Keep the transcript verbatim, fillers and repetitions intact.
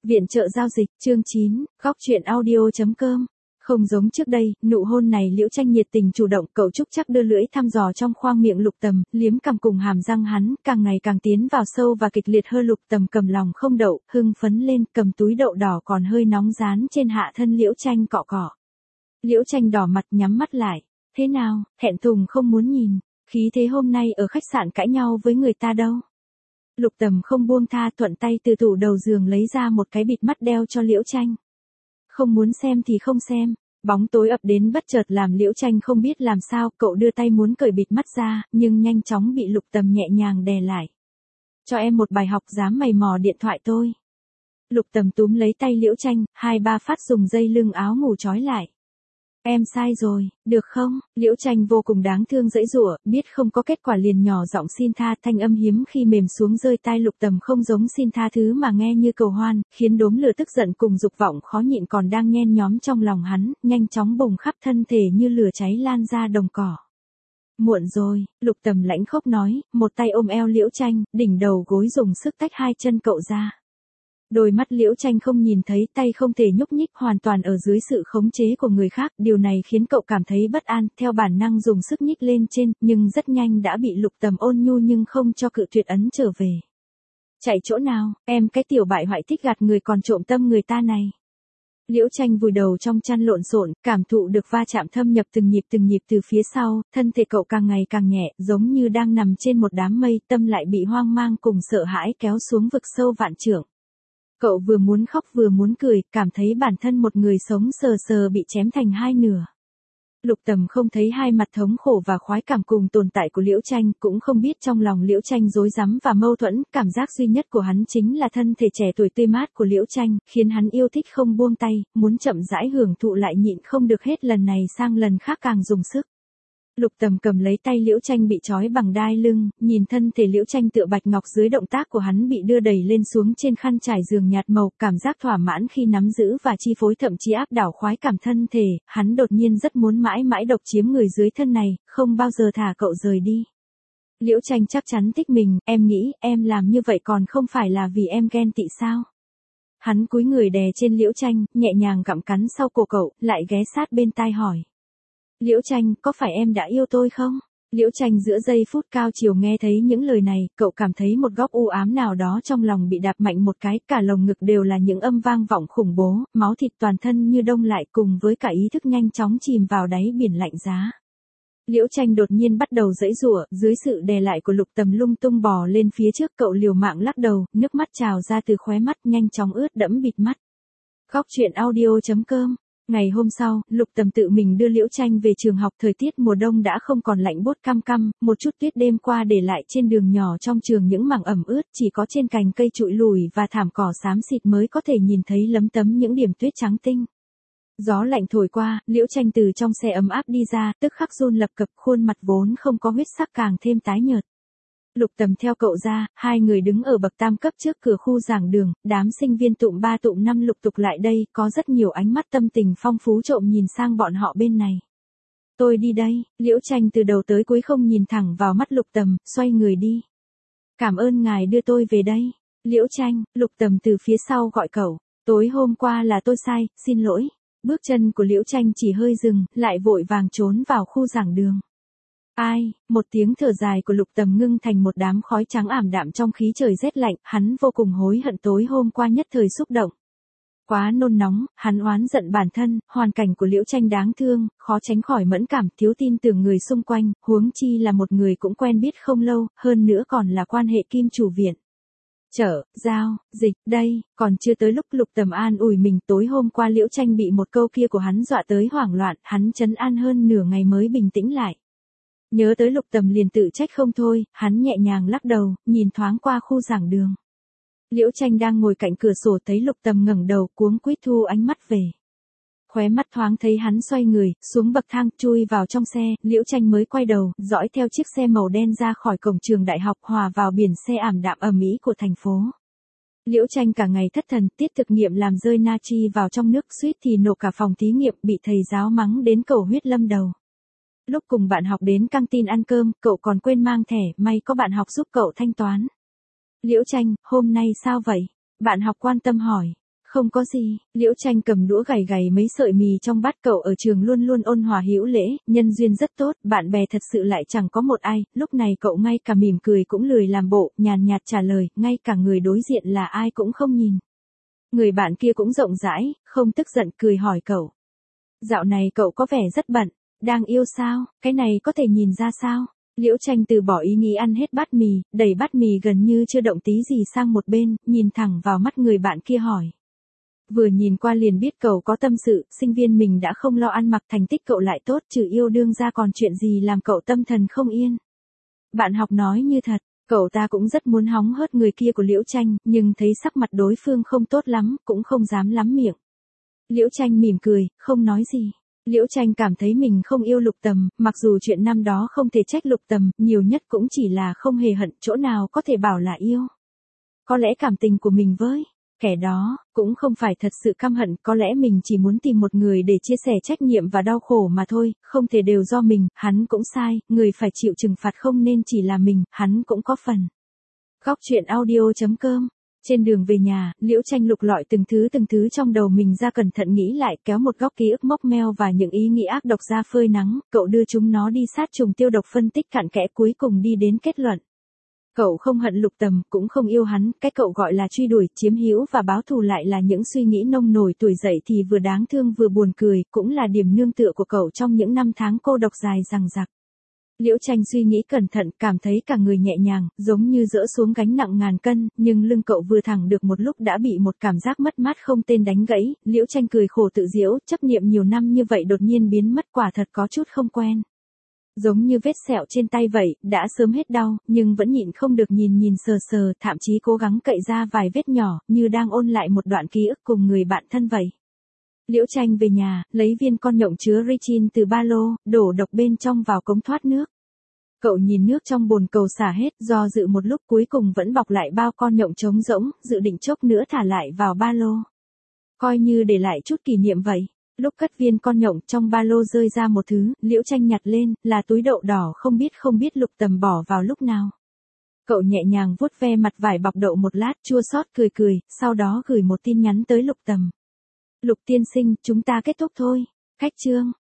Viện trợ giao dịch, chương chín, góc truyện audio chấm com. Không giống trước đây, nụ hôn này Liễu Tranh nhiệt tình chủ động, cậu Trúc chắc đưa lưỡi thăm dò trong khoang miệng Lục Tầm, liếm cằm cùng hàm răng hắn, càng ngày càng tiến vào sâu và kịch liệt hơn. Lục Tầm cầm lòng không đậu, hưng phấn lên, cầm túi đậu đỏ còn hơi nóng dán trên hạ thân Liễu Tranh cọ cọ. Liễu Tranh đỏ mặt nhắm mắt lại. Thế nào, thẹn thùng không muốn nhìn, khí thế hôm nay ở khách sạn cãi nhau với người ta đâu. Lục Tầm không buông tha, thuận tay từ tủ đầu giường lấy ra một cái bịt mắt đeo cho Liễu Tranh. Không muốn xem thì không xem. Bóng tối ập đến bất chợt làm Liễu Tranh không biết làm sao, cậu đưa tay muốn cởi bịt mắt ra, nhưng nhanh chóng bị Lục Tầm nhẹ nhàng đè lại. Cho em một bài học, dám mày mò điện thoại tôi. Lục Tầm túm lấy tay Liễu Tranh, hai ba phát dùng dây lưng áo ngủ trói lại. Em sai rồi, được không? Liễu Tranh vô cùng đáng thương giãy giụa, biết không có kết quả liền nhỏ giọng xin tha, thanh âm hiếm khi mềm xuống rơi tai Lục Tầm không giống xin tha thứ mà nghe như cầu hoan, khiến đốm lửa tức giận cùng dục vọng khó nhịn còn đang nhen nhóm trong lòng hắn, nhanh chóng bùng khắp thân thể như lửa cháy lan ra đồng cỏ. Muộn rồi, Lục Tầm lãnh khốc nói, một tay ôm eo Liễu Tranh, đỉnh đầu gối dùng sức tách hai chân cậu ra. Đôi mắt Liễu Tranh không nhìn thấy, tay không thể nhúc nhích, hoàn toàn ở dưới sự khống chế của người khác, điều này khiến cậu cảm thấy bất an, theo bản năng dùng sức nhích lên trên, nhưng rất nhanh đã bị Lục Tầm ôn nhu nhưng không cho cự tuyệt ấn trở về. Chạy chỗ nào, em cái tiểu bại hoại thích gạt người còn trộm tâm người ta này. Liễu Tranh vùi đầu trong chăn lộn xộn, cảm thụ được va chạm thâm nhập từng nhịp từng nhịp từ phía sau, thân thể cậu càng ngày càng nhẹ, giống như đang nằm trên một đám mây, tâm lại bị hoang mang cùng sợ hãi kéo xuống vực sâu vạn trượng. Cậu vừa muốn khóc vừa muốn cười, cảm thấy bản thân một người sống sờ sờ bị chém thành hai nửa. Lục Tầm không thấy hai mặt thống khổ và khoái cảm cùng tồn tại của Liễu Tranh, cũng không biết trong lòng Liễu Tranh rối rắm và mâu thuẫn, cảm giác duy nhất của hắn chính là thân thể trẻ tuổi tươi mát của Liễu Tranh, khiến hắn yêu thích không buông tay, muốn chậm rãi hưởng thụ lại nhịn không được hết lần này sang lần khác càng dùng sức. Lục Tầm cầm lấy tay Liễu Tranh bị trói bằng đai lưng, nhìn thân thể Liễu Tranh tựa bạch ngọc dưới động tác của hắn bị đưa đẩy lên xuống trên khăn trải giường nhạt màu, cảm giác thỏa mãn khi nắm giữ và chi phối thậm chí áp đảo khoái cảm thân thể, hắn đột nhiên rất muốn mãi mãi độc chiếm người dưới thân này, không bao giờ thả cậu rời đi. Liễu Tranh chắc chắn thích mình, em nghĩ em làm như vậy còn không phải là vì em ghen tị sao? Hắn cúi người đè trên Liễu Tranh, nhẹ nhàng gặm cắn sau cổ cậu, lại ghé sát bên tai hỏi. Liễu Tranh, có phải em đã yêu tôi không? Liễu Tranh giữa giây phút cao chiều nghe thấy những lời này, cậu cảm thấy một góc u ám nào đó trong lòng bị đạp mạnh một cái, cả lồng ngực đều là những âm vang vọng khủng bố, máu thịt toàn thân như đông lại cùng với cả ý thức nhanh chóng chìm vào đáy biển lạnh giá. Liễu Tranh đột nhiên bắt đầu giãy giụa, dưới sự đè lại của Lục Tầm lung tung bò lên phía trước, cậu liều mạng lắc đầu, nước mắt trào ra từ khóe mắt nhanh chóng ướt đẫm bịt mắt. Góc truyện audio chấm com. Ngày hôm sau, Lục Tầm tự mình đưa Liễu Tranh về trường học, thời tiết mùa đông đã không còn lạnh buốt căm căm, một chút tuyết đêm qua để lại trên đường nhỏ trong trường những mảng ẩm ướt, chỉ có trên cành cây trụi lùi và thảm cỏ xám xịt mới có thể nhìn thấy lấm tấm những điểm tuyết trắng tinh. Gió lạnh thổi qua, Liễu Tranh từ trong xe ấm áp đi ra, tức khắc run lập cập, khuôn mặt vốn không có huyết sắc càng thêm tái nhợt. Lục Tầm theo cậu ra, hai người đứng ở bậc tam cấp trước cửa khu giảng đường, đám sinh viên tụm ba tụm năm lục tục lại đây, có rất nhiều ánh mắt tâm tình phong phú trộm nhìn sang bọn họ bên này. Tôi đi đây, Liễu Tranh từ đầu tới cuối không nhìn thẳng vào mắt Lục Tầm, xoay người đi. Cảm ơn ngài đưa tôi về đây. Liễu Tranh, Lục Tầm từ phía sau gọi cậu, tối hôm qua là tôi sai, xin lỗi. Bước chân của Liễu Tranh chỉ hơi dừng, lại vội vàng trốn vào khu giảng đường. Ai, một tiếng thở dài của Lục Tầm ngưng thành một đám khói trắng ảm đạm trong khí trời rét lạnh, hắn vô cùng hối hận tối hôm qua nhất thời xúc động. Quá nôn nóng, hắn oán giận bản thân, hoàn cảnh của Liễu Tranh đáng thương, khó tránh khỏi mẫn cảm, thiếu tin tưởng người xung quanh, huống chi là một người cũng quen biết không lâu, hơn nữa còn là quan hệ kim chủ viện. Chở, giao, dịch, đây, còn chưa tới lúc Lục Tầm an ủi mình, tối hôm qua Liễu Tranh bị một câu kia của hắn dọa tới hoảng loạn, hắn trấn an hơn nửa ngày mới bình tĩnh lại. Nhớ tới Lục Tầm liền tự trách không thôi, hắn nhẹ nhàng lắc đầu, nhìn thoáng qua khu giảng đường. Liễu Tranh đang ngồi cạnh cửa sổ thấy Lục Tầm ngẩng đầu cuống quýt thu ánh mắt về. Khóe mắt thoáng thấy hắn xoay người, xuống bậc thang, chui vào trong xe, Liễu Tranh mới quay đầu, dõi theo chiếc xe màu đen ra khỏi cổng trường đại học hòa vào biển xe ảm đạm ầm ĩ của thành phố. Liễu Tranh cả ngày thất thần, tiết thực nghiệm làm rơi natri vào trong nước, suýt thì nổ cả phòng thí nghiệm, bị thầy giáo mắng đến cầu huyết lâm đầu. Lúc cùng bạn học đến căng tin ăn cơm, cậu còn quên mang thẻ, may có bạn học giúp cậu thanh toán. Liễu Tranh, hôm nay sao vậy? Bạn học quan tâm hỏi. Không có gì, Liễu Tranh cầm đũa gảy gảy mấy sợi mì trong bát. Cậu ở trường luôn luôn ôn hòa hữu lễ, nhân duyên rất tốt, bạn bè thật sự lại chẳng có một ai, lúc này cậu ngay cả mỉm cười cũng lười làm bộ, nhàn nhạt trả lời, ngay cả người đối diện là ai cũng không nhìn. Người bạn kia cũng rộng rãi, không tức giận cười hỏi cậu. Dạo này cậu có vẻ rất bận, đang yêu sao, cái này có thể nhìn ra sao? Liễu Tranh từ bỏ ý nghĩ ăn hết bát mì, đẩy bát mì gần như chưa động tí gì sang một bên, nhìn thẳng vào mắt người bạn kia hỏi. Vừa nhìn qua liền biết cậu có tâm sự, sinh viên mình đã không lo ăn mặc, thành tích cậu lại tốt, trừ yêu đương ra còn chuyện gì làm cậu tâm thần không yên. Bạn học nói như thật, cậu ta cũng rất muốn hóng hớt người kia của Liễu Tranh, nhưng thấy sắc mặt đối phương không tốt lắm, cũng không dám lắm miệng. Liễu Tranh mỉm cười, không nói gì. Liễu Tranh cảm thấy mình không yêu Lục Tầm, mặc dù chuyện năm đó không thể trách Lục Tầm, nhiều nhất cũng chỉ là không hề hận, chỗ nào có thể bảo là yêu. Có lẽ cảm tình của mình với kẻ đó cũng không phải thật sự căm hận, có lẽ mình chỉ muốn tìm một người để chia sẻ trách nhiệm và đau khổ mà thôi, không thể đều do mình, hắn cũng sai, người phải chịu trừng phạt không nên chỉ là mình, hắn cũng có phần. Góc truyện audio chấm com. Trên đường về nhà, Liễu Tranh lục lọi từng thứ từng thứ trong đầu mình ra, cẩn thận nghĩ lại, kéo một góc ký ức mốc meo và những ý nghĩ ác độc ra phơi nắng, cậu đưa chúng nó đi sát trùng tiêu độc, phân tích cặn kẽ, cuối cùng đi đến kết luận. Cậu không hận Lục Tầm, cũng không yêu hắn, cái cậu gọi là truy đuổi, chiếm hữu và báo thù lại là những suy nghĩ nông nổi tuổi dậy thì vừa đáng thương vừa buồn cười, cũng là điểm nương tựa của cậu trong những năm tháng cô độc dài dằng dặc. Liễu Tranh suy nghĩ cẩn thận, cảm thấy cả người nhẹ nhàng, giống như dỡ xuống gánh nặng ngàn cân, nhưng lưng cậu vừa thẳng được một lúc đã bị một cảm giác mất mát không tên đánh gãy, Liễu Tranh cười khổ tự giễu, chấp niệm nhiều năm như vậy đột nhiên biến mất, quả thật có chút không quen. Giống như vết sẹo trên tay vậy, đã sớm hết đau, nhưng vẫn nhịn không được nhìn nhìn sờ sờ, thậm chí cố gắng cậy ra vài vết nhỏ, như đang ôn lại một đoạn ký ức cùng người bạn thân vậy. Liễu Tranh về nhà, lấy viên con nhộng chứa Richin từ ba lô, đổ độc bên trong vào cống thoát nước. Cậu nhìn nước trong bồn cầu xả hết, do dự một lúc cuối cùng vẫn bọc lại bao con nhộng trống rỗng, dự định chốc nữa thả lại vào ba lô. Coi như để lại chút kỷ niệm vậy. Lúc cất viên con nhộng, trong ba lô rơi ra một thứ, Liễu Tranh nhặt lên, là túi đậu đỏ, không biết không biết Lục Tầm bỏ vào lúc nào. Cậu nhẹ nhàng vuốt ve mặt vải bọc đậu một lát, chua xót cười cười, sau đó gửi một tin nhắn tới Lục Tầm. Lục tiên sinh, chúng ta kết thúc thôi. Cách chương.